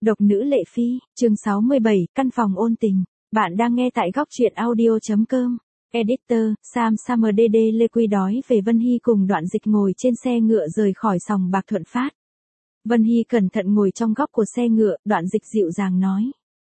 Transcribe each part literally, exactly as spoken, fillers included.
Độc nữ Lệ Phi, chương sáu mươi bảy, căn phòng ôn tình. Bạn đang nghe tại góc truyện audio chấm com. Editor, Sam Summer đê đê Lê Quy đói về Vân Hy cùng Đoạn Dịch ngồi trên xe ngựa rời khỏi sòng bạc Thuận Phát. Vân Hy cẩn thận ngồi trong góc của xe ngựa, Đoạn Dịch dịu dàng nói.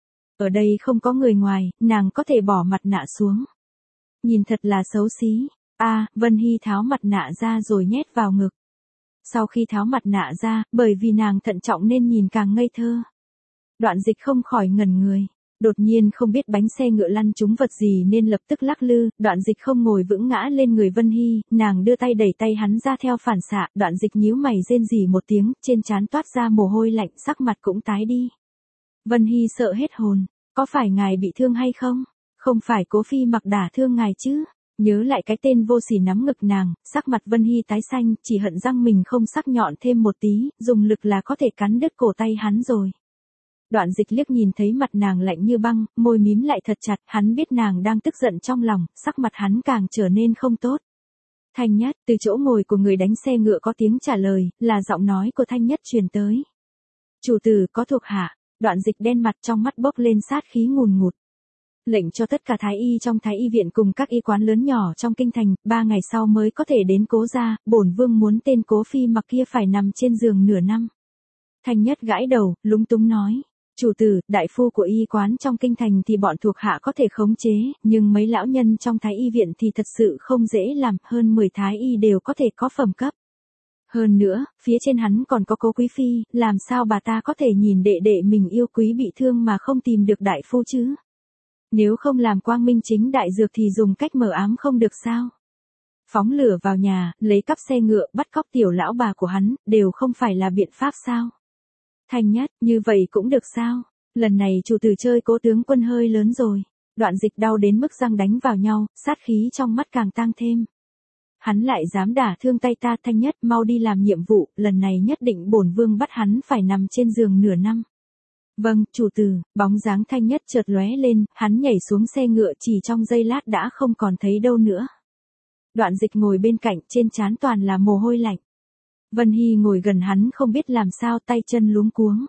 Ở đây không có người ngoài, nàng có thể bỏ mặt nạ xuống. Nhìn thật là xấu xí. À, Vân Hy tháo mặt nạ ra rồi nhét vào ngực. Sau khi tháo mặt nạ ra, bởi vì nàng thận trọng nên nhìn càng ngây thơ. Đoạn Dịch không khỏi ngẩn người. Đột nhiên không biết bánh xe ngựa lăn trúng vật gì nên lập tức lắc lư, Đoạn Dịch không ngồi vững ngã lên người Vân Hy, nàng đưa tay đẩy tay hắn ra theo phản xạ, Đoạn Dịch nhíu mày rên rỉ một tiếng, trên trán toát ra mồ hôi lạnh, sắc mặt cũng tái đi. Vân Hy sợ hết hồn, có phải ngài bị thương hay không? Không phải Cố Phi Mặc đả thương ngài chứ? Nhớ lại cái tên vô sỉ nắm ngực nàng, sắc mặt Vân Hy tái xanh, chỉ hận răng mình không sắc nhọn thêm một tí, dùng lực là có thể cắn đứt cổ tay hắn rồi. Đoạn Dịch liếc nhìn thấy mặt nàng lạnh như băng, môi mím lại thật chặt, hắn biết nàng đang tức giận trong lòng, sắc mặt hắn càng trở nên không tốt. Thanh Nhất, từ chỗ ngồi của người đánh xe ngựa có tiếng trả lời, là giọng nói của Thanh Nhất truyền tới. Chủ tử có thuộc hạ. Đoạn Dịch đen mặt, trong mắt bốc lên sát khí ngùn ngụt. Lệnh cho tất cả thái y trong thái y viện cùng các y quán lớn nhỏ trong kinh thành, ba ngày sau mới có thể đến Cố gia, bổn vương muốn tên Cố Phi Mặc kia phải nằm trên giường nửa năm. Thanh Nhất gãi đầu, lúng túng nói. Chủ tử, đại phu của y quán trong kinh thành thì bọn thuộc hạ có thể khống chế, nhưng mấy lão nhân trong thái y viện thì thật sự không dễ làm, hơn mười thái y đều có thể có phẩm cấp. Hơn nữa, phía trên hắn còn có Cố Quý Phi, làm sao bà ta có thể nhìn đệ đệ mình yêu quý bị thương mà không tìm được đại phu chứ? Nếu không làm quang minh chính đại dược thì dùng cách mờ ám không được sao? Phóng lửa vào nhà, lấy cắp xe ngựa, bắt cóc tiểu lão bà của hắn, đều không phải là biện pháp sao? Thanh Nhất, như vậy cũng được sao? Lần này chủ tử chơi Cố tướng quân hơi lớn rồi. Đoạn Dịch đau đến mức răng đánh vào nhau, sát khí trong mắt càng tăng thêm. Hắn lại dám đả thương tay ta. Thanh Nhất, mau đi làm nhiệm vụ, lần này nhất định bổn vương bắt hắn phải nằm trên giường nửa năm. Vâng, chủ tử. Bóng dáng Thanh Nhất chợt lóe lên, hắn nhảy xuống xe ngựa, chỉ trong giây lát đã không còn thấy đâu nữa. Đoạn Dịch ngồi bên cạnh, trên trán toàn là mồ hôi lạnh. Vân Hy ngồi gần hắn không biết làm sao, tay chân luống cuống.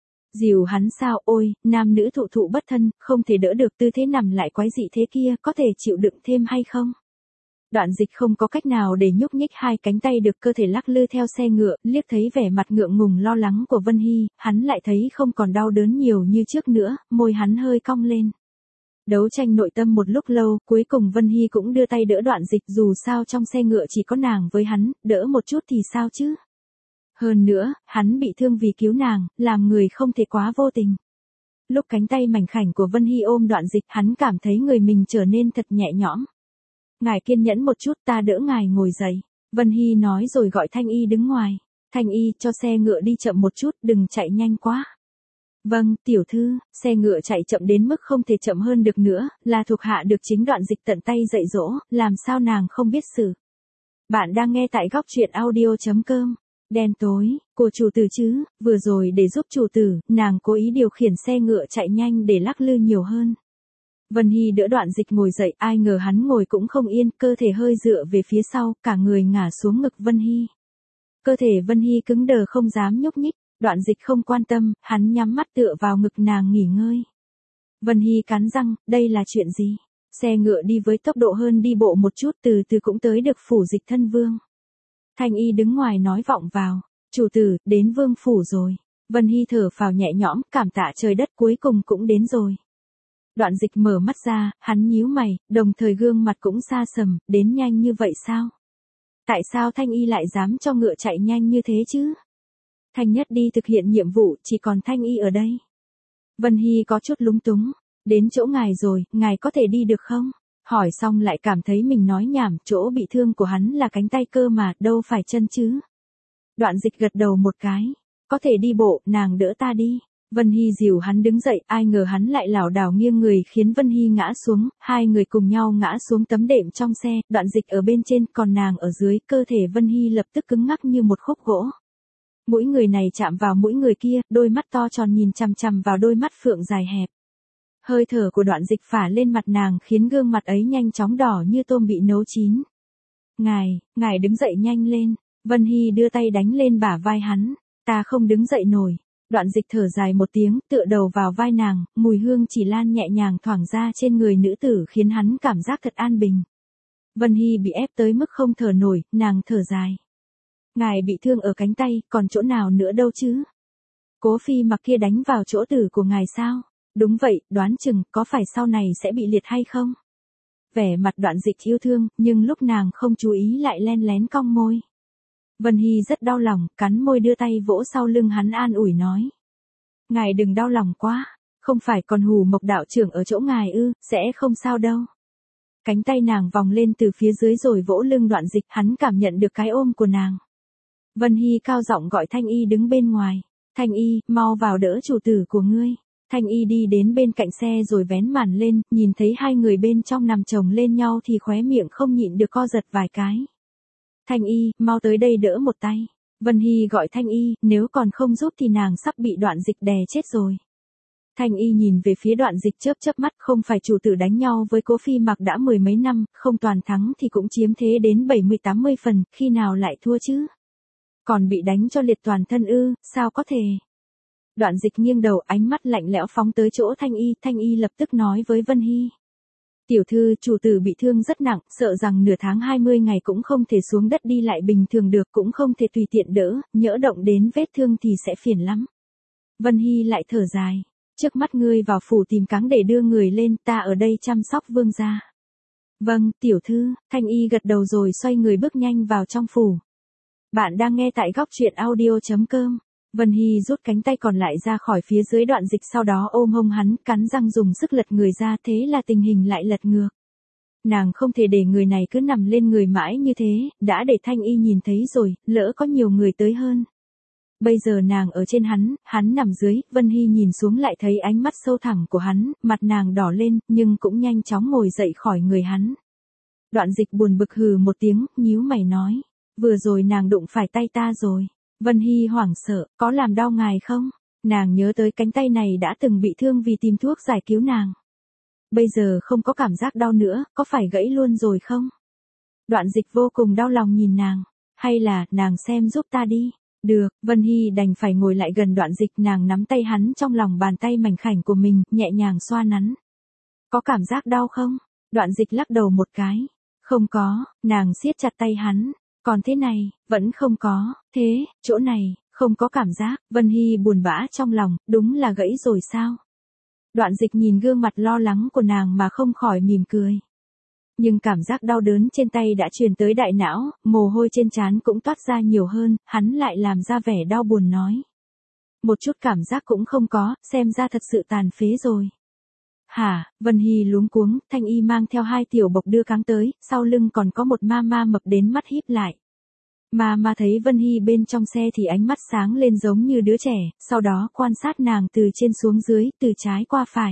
Dìu hắn sao, ôi, nam nữ thụ thụ bất thân, không thể đỡ được tư thế nằm lại quái dị thế kia, có thể chịu đựng thêm hay không? Đoạn Dịch không có cách nào để nhúc nhích hai cánh tay được, cơ thể lắc lư theo xe ngựa, liếc thấy vẻ mặt ngượng ngùng lo lắng của Vân Hy, hắn lại thấy không còn đau đớn nhiều như trước nữa, môi hắn hơi cong lên. Đấu tranh nội tâm một lúc lâu, cuối cùng Vân Hy cũng đưa tay đỡ Đoạn Dịch, dù sao trong xe ngựa chỉ có nàng với hắn, đỡ một chút thì sao chứ? Hơn nữa, hắn bị thương vì cứu nàng, làm người không thể quá vô tình. Lúc cánh tay mảnh khảnh của Vân Hy ôm Đoạn Dịch, hắn cảm thấy người mình trở nên thật nhẹ nhõm. Ngài kiên nhẫn một chút, ta đỡ ngài ngồi dậy. Vân Hy nói rồi gọi Thanh Y đứng ngoài. Thanh Y, cho xe ngựa đi chậm một chút, đừng chạy nhanh quá. Vâng, tiểu thư. Xe ngựa chạy chậm đến mức không thể chậm hơn được nữa, là thuộc hạ được chính Đoạn Dịch tận tay dạy dỗ, làm sao nàng không biết xử. Bạn đang nghe tại góc truyện audio chấm com. Đen tối, của chủ tử chứ, vừa rồi để giúp chủ tử, nàng cố ý điều khiển xe ngựa chạy nhanh để lắc lư nhiều hơn. Vân Hy đỡ Đoạn Dịch ngồi dậy, ai ngờ hắn ngồi cũng không yên, cơ thể hơi dựa về phía sau, cả người ngả xuống ngực Vân Hy. Cơ thể Vân Hy cứng đờ không dám nhúc nhích, Đoạn Dịch không quan tâm, hắn nhắm mắt tựa vào ngực nàng nghỉ ngơi. Vân Hy cắn răng, đây là chuyện gì? Xe ngựa đi với tốc độ hơn đi bộ một chút, từ từ cũng tới được phủ Dịch thân vương. Thanh Y đứng ngoài nói vọng vào, chủ tử, đến vương phủ rồi. Vân Hy thở phào nhẹ nhõm, cảm tạ trời đất, cuối cùng cũng đến rồi. Đoạn Dịch mở mắt ra, hắn nhíu mày, đồng thời gương mặt cũng xa sầm, đến nhanh như vậy sao? Tại sao Thanh Y lại dám cho ngựa chạy nhanh như thế chứ? Thanh Nhất đi thực hiện nhiệm vụ, chỉ còn Thanh Y ở đây. Vân Hy có chút lúng túng, đến chỗ ngài rồi, ngài có thể đi được không? Hỏi xong lại cảm thấy mình nói nhảm, chỗ bị thương của hắn là cánh tay cơ mà, đâu phải chân chứ? Đoạn Dịch gật đầu một cái, có thể đi bộ, nàng đỡ ta đi. Vân Hy dìu hắn đứng dậy, ai ngờ hắn lại lảo đảo nghiêng người khiến Vân Hy ngã xuống, hai người cùng nhau ngã xuống tấm đệm trong xe, Đoạn Dịch ở bên trên, còn nàng ở dưới, cơ thể Vân Hy lập tức cứng ngắc như một khúc gỗ. Mũi người này chạm vào mũi người kia, đôi mắt to tròn nhìn chằm chằm vào đôi mắt phượng dài hẹp. Hơi thở của Đoạn Dịch phả lên mặt nàng khiến gương mặt ấy nhanh chóng đỏ như tôm bị nấu chín. Ngài, ngài đứng dậy nhanh lên. Vân Hy đưa tay đánh lên bả vai hắn. Ta không đứng dậy nổi. Đoạn Dịch thở dài một tiếng, tựa đầu vào vai nàng, mùi hương chỉ lan nhẹ nhàng thoảng ra trên người nữ tử khiến hắn cảm giác thật an bình. Vân Hy bị ép tới mức không thở nổi, nàng thở dài. Ngài bị thương ở cánh tay, còn chỗ nào nữa đâu chứ? Cố Phi Mặc kia đánh vào chỗ tử của ngài sao? Đúng vậy, đoán chừng, có phải sau này sẽ bị liệt hay không? Vẻ mặt Đoạn Dịch yêu thương, nhưng lúc nàng không chú ý lại len lén cong môi. Vân Hy rất đau lòng, cắn môi đưa tay vỗ sau lưng hắn an ủi nói. Ngài đừng đau lòng quá, không phải còn Hù Mộc đạo trưởng ở chỗ ngài ư, sẽ không sao đâu. Cánh tay nàng vòng lên từ phía dưới rồi vỗ lưng Đoạn Dịch, hắn cảm nhận được cái ôm của nàng. Vân Hy cao giọng gọi Thanh Y đứng bên ngoài. Thanh Y, mau vào đỡ chủ tử của ngươi. Thanh Y đi đến bên cạnh xe rồi vén màn lên, nhìn thấy hai người bên trong nằm chồng lên nhau thì khóe miệng không nhịn được co giật vài cái. Thanh Y, mau tới đây đỡ một tay. Vân Hy gọi Thanh Y, nếu còn không giúp thì nàng sắp bị Đoạn Dịch đè chết rồi. Thanh Y nhìn về phía Đoạn Dịch chớp chớp mắt, không phải chủ tử đánh nhau với Cố Phi Mặc đã mười mấy năm, không toàn thắng thì cũng chiếm thế đến bảy mươi tám mươi phần, khi nào lại thua chứ? Còn bị đánh cho liệt toàn thân ư, sao có thể? Đoạn Dịch nghiêng đầu, ánh mắt lạnh lẽo phóng tới chỗ Thanh Y, Thanh Y lập tức nói với Vân Hy. Tiểu thư, chủ tử bị thương rất nặng, sợ rằng nửa tháng hai mươi ngày cũng không thể xuống đất đi lại bình thường được, cũng không thể tùy tiện đỡ, nhỡ động đến vết thương thì sẽ phiền lắm. Vân Hy lại thở dài, trước mắt ngươi vào phủ tìm cáng để đưa người lên, ta ở đây chăm sóc vương gia. Vâng, tiểu thư, Thanh Y gật đầu rồi xoay người bước nhanh vào trong phủ. Bạn đang nghe tại góc truyện audio chấm com. Vân Hy rút cánh tay còn lại ra khỏi phía dưới Đoạn Dịch, sau đó ôm hông hắn, cắn răng dùng sức lật người ra, thế là tình hình lại lật ngược. Nàng không thể để người này cứ nằm lên người mãi như thế, đã để Thanh Y nhìn thấy rồi, lỡ có nhiều người tới hơn. Bây giờ nàng ở trên hắn, hắn nằm dưới, Vân Hy nhìn xuống lại thấy ánh mắt sâu thẳm của hắn, mặt nàng đỏ lên, nhưng cũng nhanh chóng ngồi dậy khỏi người hắn. Đoạn Dịch buồn bực hừ một tiếng, nhíu mày nói, vừa rồi nàng đụng phải tay ta rồi. Vân Hy hoảng sợ, có làm đau ngài không? Nàng nhớ tới cánh tay này đã từng bị thương vì tìm thuốc giải cứu nàng. Bây giờ không có cảm giác đau nữa, có phải gãy luôn rồi không? Đoạn Dịch vô cùng đau lòng nhìn nàng, hay là, nàng xem giúp ta đi. Được, Vân Hy đành phải ngồi lại gần Đoạn Dịch, nàng nắm tay hắn trong lòng bàn tay mảnh khảnh của mình, nhẹ nhàng xoa nắn. Có cảm giác đau không? Đoạn Dịch lắc đầu một cái. Không có, nàng siết chặt tay hắn. Còn thế này, vẫn không có, thế, chỗ này, không có cảm giác, Vân Hy buồn bã trong lòng, đúng là gãy rồi sao? Đoạn Dịch nhìn gương mặt lo lắng của nàng mà không khỏi mỉm cười. Nhưng cảm giác đau đớn trên tay đã truyền tới đại não, mồ hôi trên trán cũng toát ra nhiều hơn, hắn lại làm ra vẻ đau buồn nói. Một chút cảm giác cũng không có, xem ra thật sự tàn phế rồi. Hả, Vân Hy luống cuống, Thanh Y mang theo hai tiểu bộc đưa cáng tới, sau lưng còn có một ma ma mập đến mắt híp lại. Ma ma thấy Vân Hy bên trong xe thì ánh mắt sáng lên giống như đứa trẻ, sau đó quan sát nàng từ trên xuống dưới, từ trái qua phải.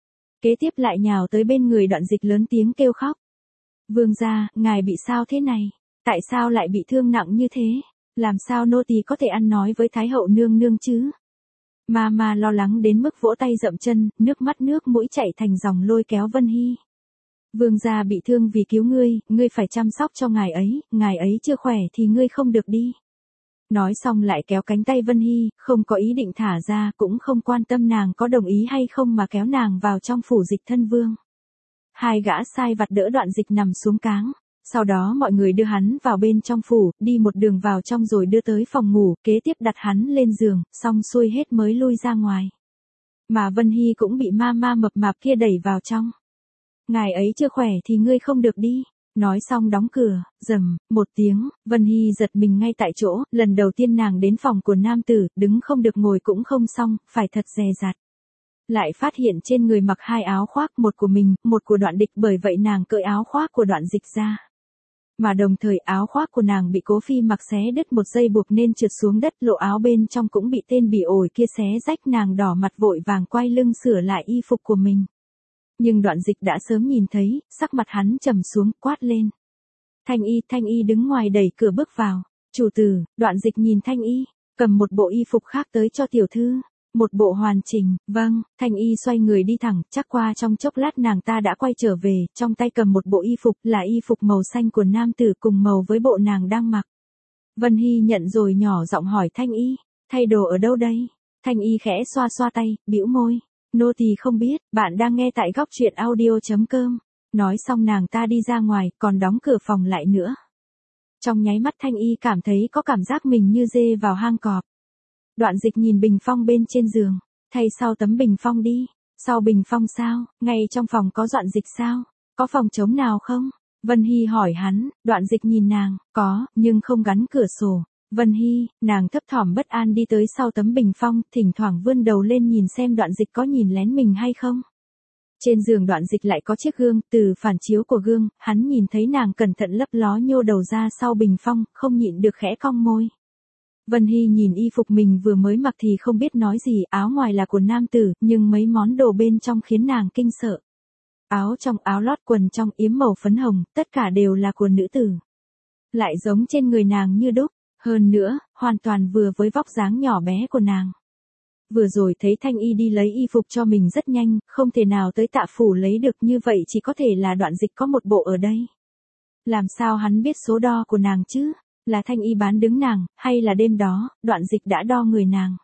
Kế tiếp lại nhào tới bên người Đoạn Dịch lớn tiếng kêu khóc. Vương gia, ngài bị sao thế này? Tại sao lại bị thương nặng như thế? Làm sao nô tỳ có thể ăn nói với Thái hậu nương nương chứ? Ma ma lo lắng đến mức vỗ tay dậm chân, nước mắt nước mũi chảy thành dòng lôi kéo Vân Hy. Vương gia bị thương vì cứu ngươi, ngươi phải chăm sóc cho ngài ấy, ngài ấy chưa khỏe thì ngươi không được đi. Nói xong lại kéo cánh tay Vân Hy, không có ý định thả ra, cũng không quan tâm nàng có đồng ý hay không mà kéo nàng vào trong phủ Dịch thân vương. Hai gã sai vặt đỡ Đoạn Dịch nằm xuống cáng. Sau đó mọi người đưa hắn vào bên trong phủ, đi một đường vào trong rồi đưa tới phòng ngủ, kế tiếp đặt hắn lên giường, xong xuôi hết mới lui ra ngoài. Mà Vân Hy cũng bị ma ma mập mạp kia đẩy vào trong. Ngài ấy chưa khỏe thì ngươi không được đi. Nói xong đóng cửa, rầm, một tiếng, Vân Hy giật mình ngay tại chỗ, lần đầu tiên nàng đến phòng của nam tử, đứng không được ngồi cũng không xong, phải thật dè dặt. Lại phát hiện trên người mặc hai áo khoác, một của mình, một của Đoạn Địch, bởi vậy nàng cởi áo khoác của Đoạn Dịch ra. Mà đồng thời áo khoác của nàng bị Cố Phi Mặc xé đứt một dây buộc nên trượt xuống đất, lộ áo bên trong cũng bị tên bỉ ổi kia xé rách, nàng đỏ mặt vội vàng quay lưng sửa lại y phục của mình. Nhưng Đoạn Dịch đã sớm nhìn thấy, sắc mặt hắn trầm xuống, quát lên. Thanh Y, Thanh Y đứng ngoài đẩy cửa bước vào. Chủ tử, Đoạn Dịch nhìn Thanh Y, cầm một bộ y phục khác tới cho tiểu thư. Một bộ hoàn chỉnh, vâng, Thanh Y xoay người đi thẳng, chắc qua trong chốc lát nàng ta đã quay trở về, trong tay cầm một bộ y phục, là y phục màu xanh của nam tử cùng màu với bộ nàng đang mặc. Vân Hy nhận rồi nhỏ giọng hỏi Thanh Y, thay đồ ở đâu đây? Thanh Y khẽ xoa xoa tay, bĩu môi. Nô tỳ không biết, bạn đang nghe tại góc truyện audio.com. Nói xong nàng ta đi ra ngoài, còn đóng cửa phòng lại nữa. Trong nháy mắt Thanh Y cảm thấy có cảm giác mình như dê vào hang cọp. Đoạn Dịch nhìn bình phong bên trên giường. Thay sau tấm bình phong đi. Sau bình phong sao, ngay trong phòng có Đoạn Dịch sao? Có phòng trống nào không? Vân Hy hỏi hắn. Đoạn Dịch nhìn nàng, có, nhưng không gắn cửa sổ. Vân Hy, nàng thấp thỏm bất an đi tới sau tấm bình phong, thỉnh thoảng vươn đầu lên nhìn xem Đoạn Dịch có nhìn lén mình hay không. Trên giường Đoạn Dịch lại có chiếc gương, từ phản chiếu của gương, hắn nhìn thấy nàng cẩn thận lấp ló nhô đầu ra sau bình phong, không nhịn được khẽ cong môi. Vân Hy nhìn y phục mình vừa mới mặc thì không biết nói gì, áo ngoài là của nam tử, nhưng mấy món đồ bên trong khiến nàng kinh sợ. Áo trong, áo lót, quần trong, yếm màu phấn hồng, tất cả đều là của nữ tử. Lại giống trên người nàng như đúc, hơn nữa, hoàn toàn vừa với vóc dáng nhỏ bé của nàng. Vừa rồi thấy Thanh Y đi lấy y phục cho mình rất nhanh, không thể nào tới Tạ phủ lấy được, như vậy chỉ có thể là Đoạn Dịch có một bộ ở đây. Làm sao hắn biết số đo của nàng chứ? Là Thanh Y bán đứng nàng, hay là đêm đó, Đoạn Dịch đã đo người nàng?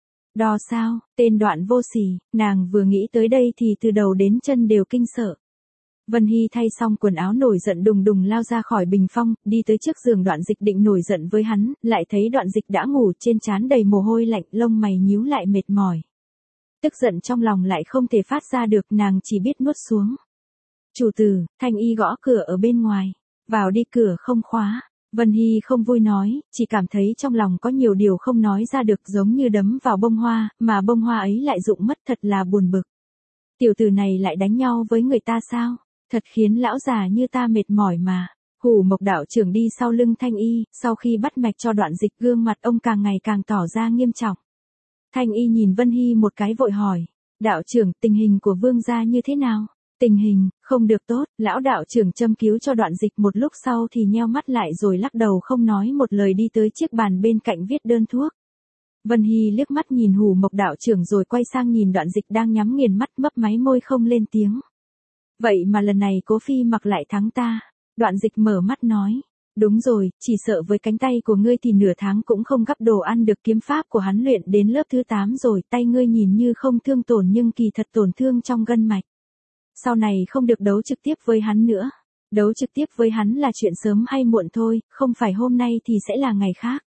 Đo sao? Tên Đoạn vô sỉ, nàng vừa nghĩ tới đây thì từ đầu đến chân đều kinh sợ. Vân Hy thay xong quần áo nổi giận đùng đùng lao ra khỏi bình phong, đi tới trước giường Đoạn Dịch định nổi giận với hắn, lại thấy Đoạn Dịch đã ngủ, trên trán đầy mồ hôi lạnh, lông mày nhíu lại mệt mỏi. Tức giận trong lòng lại không thể phát ra được, nàng chỉ biết nuốt xuống. Chủ tử, Thanh Y gõ cửa ở bên ngoài. Vào đi, cửa không khóa. Vân Hy không vui nói, chỉ cảm thấy trong lòng có nhiều điều không nói ra được, giống như đấm vào bông hoa, mà bông hoa ấy lại rụng mất, thật là buồn bực. Tiểu tử này lại đánh nhau với người ta sao? Thật khiến lão già như ta mệt mỏi mà. Hủ Mộc đạo trưởng đi sau lưng Thanh Y, sau khi bắt mạch cho Đoạn Dịch, gương mặt ông càng ngày càng tỏ ra nghiêm trọng. Thanh Y nhìn Vân Hy một cái vội hỏi, đạo trưởng, tình hình của vương gia như thế nào? Tình hình, không được tốt, lão đạo trưởng châm cứu cho Đoạn Dịch một lúc sau thì nheo mắt lại rồi lắc đầu không nói một lời đi tới chiếc bàn bên cạnh viết đơn thuốc. Vân Hy liếc mắt nhìn Hủ Mộc đạo trưởng rồi quay sang nhìn Đoạn Dịch đang nhắm nghiền mắt, mấp máy môi không lên tiếng. Vậy mà lần này Cố Phi mặc lại thắng ta. Đoạn Dịch mở mắt nói. Đúng rồi, chỉ sợ với cánh tay của ngươi thì nửa tháng cũng không gắp đồ ăn được, kiếm pháp của hắn luyện đến lớp thứ tám rồi, tay ngươi nhìn như không thương tổn nhưng kỳ thật tổn thương trong gân mạch. Sau này không được đấu trực tiếp với hắn nữa. Đấu trực tiếp với hắn là chuyện sớm hay muộn thôi, không phải hôm nay thì sẽ là ngày khác.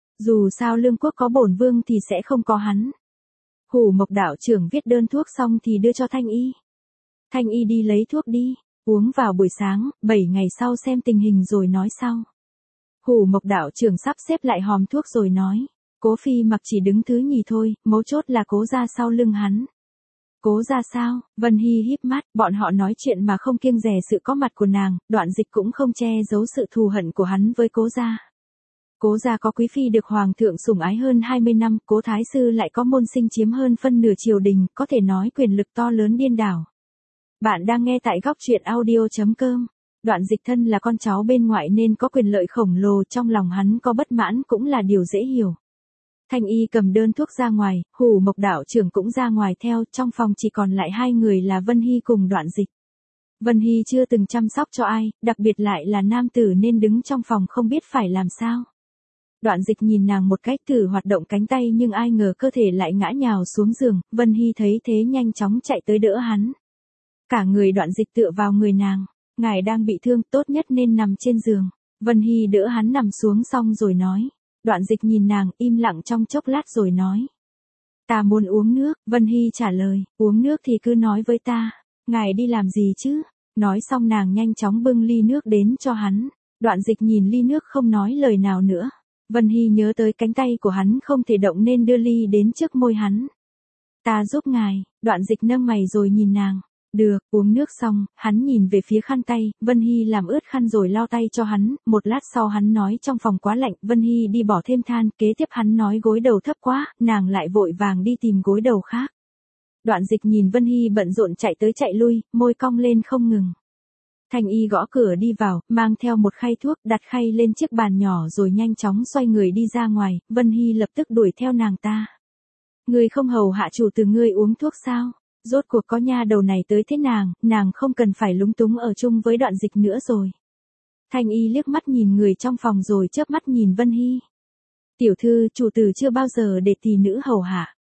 Dù sao lương quốc có bổn vương thì sẽ không có hắn. Hủ Mộc đạo trưởng viết đơn thuốc xong thì đưa cho Thanh Y. Thanh Y đi lấy thuốc đi, uống vào buổi sáng, bảy ngày sau xem tình hình rồi nói sau. Hủ Mộc đạo trưởng sắp xếp lại hòm thuốc rồi nói, Cố Phi mặc chỉ đứng thứ nhì thôi, mấu chốt là Cố gia sau lưng hắn. Cố gia sao? Vân Hy híp mắt, bọn họ nói chuyện mà không kiêng dè sự có mặt của nàng, Đoạn Dịch cũng không che giấu sự thù hận của hắn với Cố gia. Cố gia có quý phi được hoàng thượng sủng ái hơn hai mươi năm, Cố thái sư lại có môn sinh chiếm hơn phân nửa triều đình, có thể nói quyền lực to lớn điên đảo. Bạn đang nghe tại góc truyện audio.com. Đoạn Dịch thân là con cháu bên ngoại nên có quyền lợi khổng lồ, trong lòng hắn có bất mãn cũng là điều dễ hiểu. Thanh Y cầm đơn thuốc ra ngoài, Hủ Mộc đạo trưởng cũng ra ngoài theo, trong phòng chỉ còn lại hai người là Vân Hy cùng Đoạn Dịch. Vân Hy chưa từng chăm sóc cho ai, đặc biệt lại là nam tử nên đứng trong phòng không biết phải làm sao. Đoạn Dịch nhìn nàng một cách thử hoạt động cánh tay nhưng ai ngờ cơ thể lại ngã nhào xuống giường, Vân Hy thấy thế nhanh chóng chạy tới đỡ hắn. Cả người Đoạn Dịch tựa vào người nàng, ngài đang bị thương, tốt nhất nên nằm trên giường. Vân Hy đỡ hắn nằm xuống xong rồi nói. Đoạn Dịch nhìn nàng, im lặng trong chốc lát rồi nói. Ta muốn uống nước, Vân Hy trả lời, uống nước thì cứ nói với ta, ngài đi làm gì chứ? Nói xong nàng nhanh chóng bưng ly nước đến cho hắn. Đoạn Dịch nhìn ly nước không nói lời nào nữa. Vân Hy nhớ tới cánh tay của hắn không thể động nên đưa ly đến trước môi hắn. Ta giúp ngài, Đoạn Dịch nâng mày rồi nhìn nàng. Được, uống nước xong, hắn nhìn về phía khăn tay, Vân Hy làm ướt khăn rồi lau tay cho hắn, một lát sau hắn nói trong phòng quá lạnh, Vân Hy đi bỏ thêm than, kế tiếp hắn nói gối đầu thấp quá, nàng lại vội vàng đi tìm gối đầu khác. Đoạn Dịch nhìn Vân Hy bận rộn chạy tới chạy lui, môi cong lên không ngừng. Thanh Y gõ cửa đi vào, mang theo một khay thuốc, đặt khay lên chiếc bàn nhỏ rồi nhanh chóng xoay người đi ra ngoài, Vân Hy lập tức đuổi theo nàng ta. Ngươi không hầu hạ chủ từ ngươi uống thuốc sao? Rốt cuộc có nha đầu này tới thế nàng, nàng không cần phải lúng túng ở chung với Đoạn Dịch nữa rồi. Thanh Y liếc mắt nhìn người trong phòng rồi chớp mắt nhìn Vân Hy. Tiểu thư, chủ tử chưa bao giờ để tỷ nữ hầu hạ.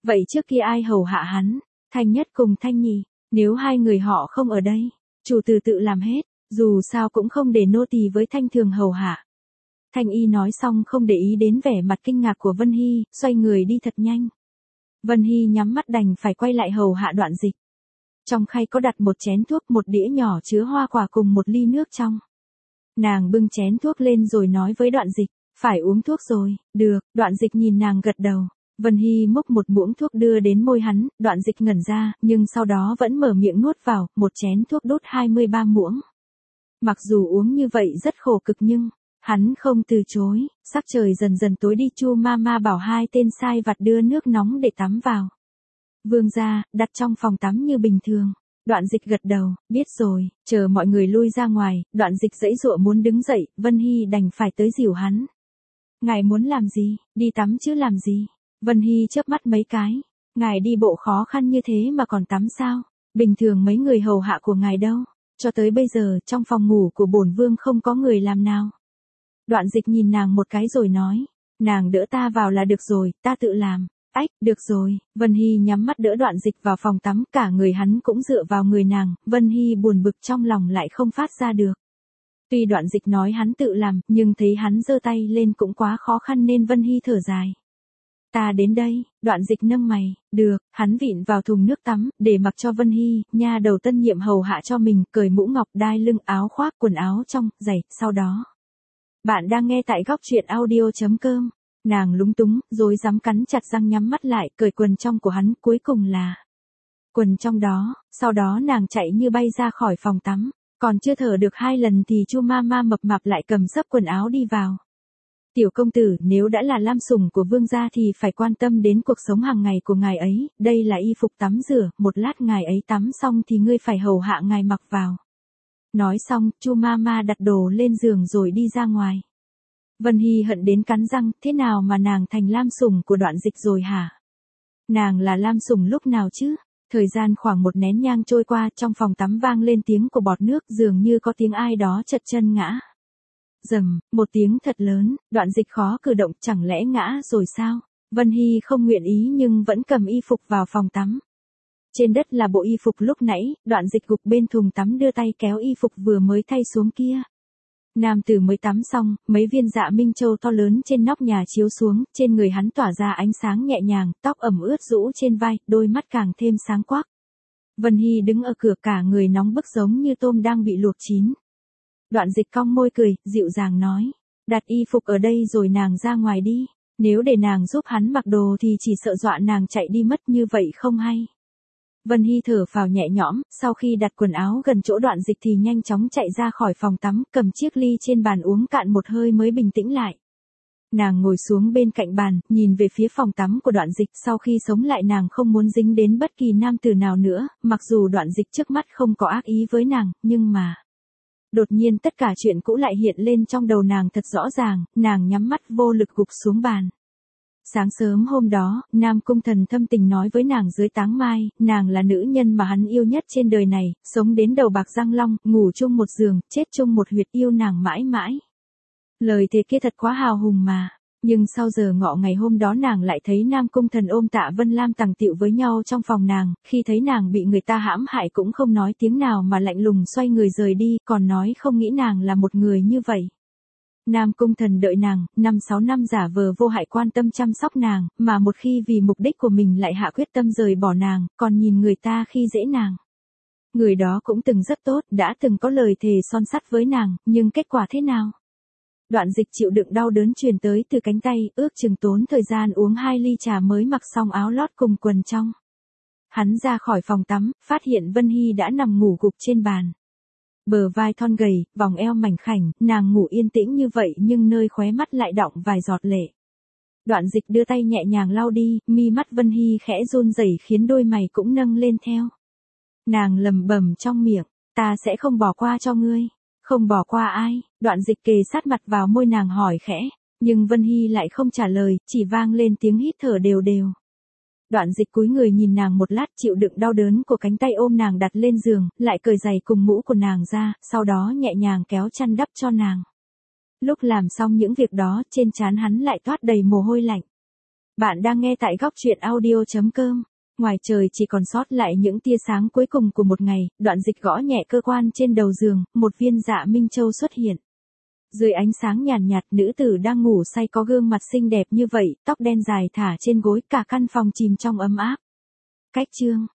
Vậy trước kia ai hầu hạ hắn? Thanh Nhất cùng Thanh Nhị, nếu hai người họ không ở đây, chủ tử tự làm hết, dù sao cũng không để nô tỳ với Thanh Thường hầu hạ. Thanh Y nói xong không để ý đến vẻ mặt kinh ngạc của Vân Hy, xoay người đi thật nhanh. Vân Hy nhắm mắt đành phải quay lại hầu hạ Đoạn Dịch. Trong khay có đặt một chén thuốc, một đĩa nhỏ chứa hoa quả cùng một ly nước trong. Nàng bưng chén thuốc lên rồi nói với Đoạn Dịch, phải uống thuốc rồi. Được. Đoạn Dịch nhìn nàng gật đầu. Vân Hy múc một muỗng thuốc đưa đến môi hắn, Đoạn Dịch ngẩn ra, nhưng sau đó vẫn mở miệng nuốt vào, một chén thuốc đốt hai mươi ba muỗng. Mặc dù uống như vậy rất khổ cực nhưng, hắn không từ chối. Sắc trời dần dần tối đi, Chu Mama bảo hai tên sai vặt đưa nước nóng để tắm vào. Vương gia, đặt trong phòng tắm như bình thường. Đoạn Dịch gật đầu, biết rồi. Chờ mọi người lui ra ngoài, Đoạn Dịch giãy giụa muốn đứng dậy, Vân Hy đành phải tới dìu hắn. Ngài muốn làm gì? Đi tắm chứ làm gì? Vân Hy chớp mắt mấy cái. Ngài đi bộ khó khăn như thế mà còn tắm sao? Bình thường mấy người hầu hạ của ngài đâu? Cho tới bây giờ trong phòng ngủ của bổn vương không có người làm nào. Đoạn Dịch nhìn nàng một cái rồi nói. Nàng đỡ ta vào là được rồi, ta tự làm. Ách, được rồi. Vân Hy nhắm mắt đỡ Đoạn Dịch vào phòng tắm, cả người hắn cũng dựa vào người nàng. Vân Hy buồn bực trong lòng lại không phát ra được. Tuy Đoạn Dịch nói hắn tự làm, nhưng thấy hắn giơ tay lên cũng quá khó khăn nên Vân Hy thở dài. Ta đến đây. Đoạn Dịch nâng mày. Được. Hắn vịn vào thùng nước tắm, để mặc cho Vân Hy, nha đầu tân nhiệm hầu hạ cho mình, cởi mũ ngọc, đai lưng, áo khoác, quần áo trong, giày, sau đó. Bạn đang nghe tại góc truyện audio chấm com. Nàng lúng túng, rồi dám cắn chặt răng nhắm mắt lại, cởi quần trong của hắn, cuối cùng là quần trong đó. Sau đó nàng chạy như bay ra khỏi phòng tắm. Còn chưa thở được hai lần thì Chu Mama mập mạp lại cầm xấp quần áo đi vào. Tiểu công tử, nếu đã là lam sủng của vương gia thì phải quan tâm đến cuộc sống hàng ngày của ngài ấy, đây là y phục tắm rửa, một lát ngài ấy tắm xong thì ngươi phải hầu hạ ngài mặc vào. Nói xong, Chu Mama đặt đồ lên giường rồi đi ra ngoài. Vân Hy hận đến cắn răng, thế nào mà nàng thành lam sủng của Đoạn Dịch rồi hả? Nàng là lam sủng lúc nào chứ? Thời gian khoảng một nén nhang trôi qua, trong phòng tắm vang lên tiếng của bọt nước, dường như có tiếng ai đó trật chân ngã. Rầm, một tiếng thật lớn, Đoạn Dịch khó cử động, chẳng lẽ ngã rồi sao? Vân Hy không nguyện ý nhưng vẫn cầm y phục vào phòng tắm. Trên đất là bộ y phục lúc nãy, Đoạn Dịch gục bên thùng tắm đưa tay kéo y phục vừa mới thay xuống kia. Nam tử mới tắm xong, mấy viên dạ minh châu to lớn trên nóc nhà chiếu xuống, trên người hắn tỏa ra ánh sáng nhẹ nhàng, tóc ẩm ướt rũ trên vai, đôi mắt càng thêm sáng quắc. Vân Hy đứng ở cửa, cả người nóng bức giống như tôm đang bị luộc chín. Đoạn Dịch cong môi cười, dịu dàng nói. Đặt y phục ở đây rồi nàng ra ngoài đi. Nếu để nàng giúp hắn mặc đồ thì chỉ sợ dọa nàng chạy đi mất, như vậy không hay. Vân Hy thở phào nhẹ nhõm, sau khi đặt quần áo gần chỗ Đoạn Dịch thì nhanh chóng chạy ra khỏi phòng tắm, cầm chiếc ly trên bàn uống cạn một hơi mới bình tĩnh lại. Nàng ngồi xuống bên cạnh bàn, nhìn về phía phòng tắm của Đoạn Dịch, sau khi sống lại nàng không muốn dính đến bất kỳ nam tử nào nữa, mặc dù Đoạn Dịch trước mắt không có ác ý với nàng, nhưng mà... Đột nhiên tất cả chuyện cũ lại hiện lên trong đầu nàng thật rõ ràng, nàng nhắm mắt vô lực gục xuống bàn. Sáng sớm hôm đó, Nam Cung Thần thâm tình nói với nàng dưới táng mai, nàng là nữ nhân mà hắn yêu nhất trên đời này, sống đến đầu bạc răng long, ngủ chung một giường, chết chung một huyệt, yêu nàng mãi mãi. Lời thề kia thật quá hào hùng mà. Nhưng sau giờ ngọ ngày hôm đó nàng lại thấy Nam Cung Thần ôm Tạ Vân Lam tằng tịu với nhau trong phòng nàng, khi thấy nàng bị người ta hãm hại cũng không nói tiếng nào mà lạnh lùng xoay người rời đi, còn nói không nghĩ nàng là một người như vậy. Nam Cung Thần đợi nàng, năm sáu năm giả vờ vô hại quan tâm chăm sóc nàng, mà một khi vì mục đích của mình lại hạ quyết tâm rời bỏ nàng, còn nhìn người ta khi dễ nàng. Người đó cũng từng rất tốt, đã từng có lời thề son sắt với nàng, nhưng kết quả thế nào? Đoạn Dịch chịu đựng đau đớn truyền tới từ cánh tay, ước chừng tốn thời gian uống hai ly trà mới mặc xong áo lót cùng quần trong. Hắn ra khỏi phòng tắm, phát hiện Vân Hy đã nằm ngủ gục trên bàn. Bờ vai thon gầy, vòng eo mảnh khảnh, nàng ngủ yên tĩnh như vậy nhưng nơi khóe mắt lại đọng vài giọt lệ. Đoạn Dịch đưa tay nhẹ nhàng lau đi, mi mắt Vân Hy khẽ run rẩy khiến đôi mày cũng nâng lên theo. Nàng lầm bầm trong miệng, ta sẽ không bỏ qua cho ngươi. Không bỏ qua ai? Đoạn Dịch kề sát mặt vào môi nàng hỏi khẽ, nhưng Vân Hy lại không trả lời, chỉ vang lên tiếng hít thở đều đều. Đoạn Dịch cúi người nhìn nàng một lát, chịu đựng đau đớn của cánh tay ôm nàng đặt lên giường, lại cởi giày cùng mũ của nàng ra, sau đó nhẹ nhàng kéo chăn đắp cho nàng. Lúc làm xong những việc đó, trên trán hắn lại toát đầy mồ hôi lạnh. Bạn đang nghe tại góc truyện audio chấm com. Ngoài trời chỉ còn sót lại những tia sáng cuối cùng của một ngày, Đoạn Dịch gõ nhẹ cơ quan trên đầu giường, một viên dạ minh châu xuất hiện. Dưới ánh sáng nhàn nhạt, nhạt, nữ tử đang ngủ say có gương mặt xinh đẹp như vậy, tóc đen dài thả trên gối, cả căn phòng chìm trong ấm áp. Cách chương